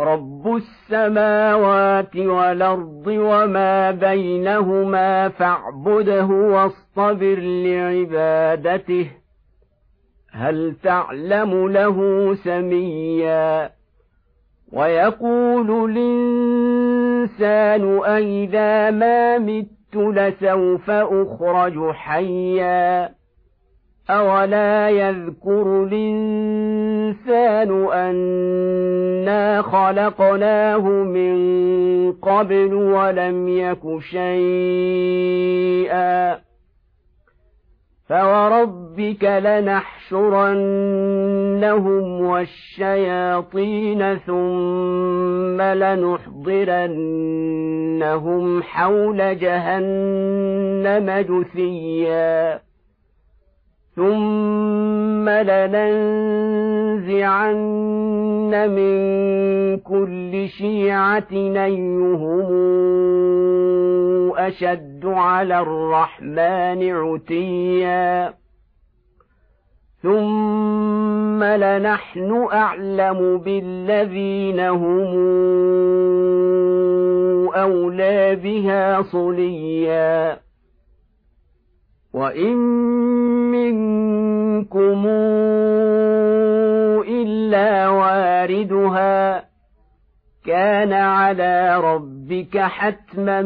رب السماوات والأرض وما بينهما فاعبده واصطبر لعبادته هل تعلم له سميا ويقول الإنسان أإذا ما مت لسوف أخرج حيا أولا يذكر الإنسان أنا خلقناه من قبل ولم يك شيئا فوربك لنحشرنهم والشياطين ثم لنحضرنهم حول جهنم جثيا ثم لننزعن من كل شيعة أيهم أشد على الرحمن عتيا ثم لنحن أعلم بالذين هم أولى بها صليا وإن منكم إلا واردها كان على ربك حتما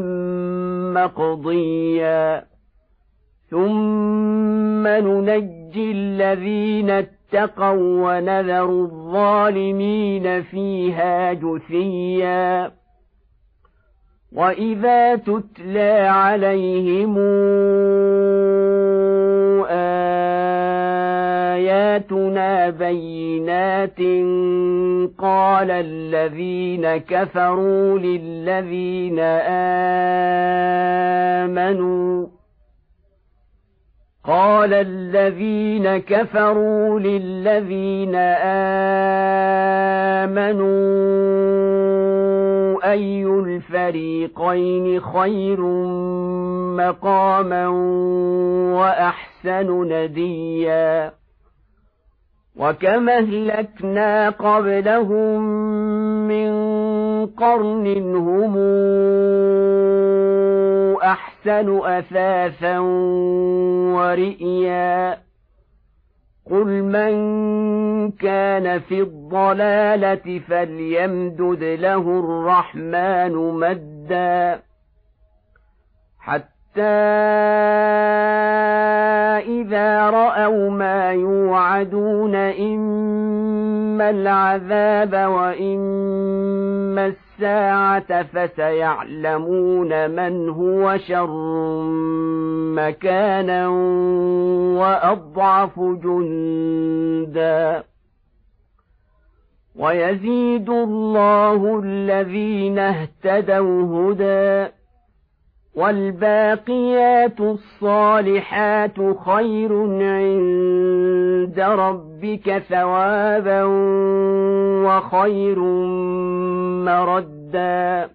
مقضيا ثم ننجي الذين اتقوا ونذر الظالمين فيها جثيا وإذا تتلى عليهم آياتنا بينات قال الذين كفروا للذين آمنوا أي الفريقين خير مقاما وأحسن نديا وكم أهلكنا قبلهم من قرن هم أحسن أثاثا ورئيا قل من كان في الضلالة فليمدد له الرحمن مدا حتى إذا رأوا ما يوعدون إما العذاب وإما الساعة فسيعلمون من هو شر مكانا وأضعف جندا ويزيد الله الذين اهتدوا هدى والباقيات الصالحات خير عند ربك ثوابا وخير مردا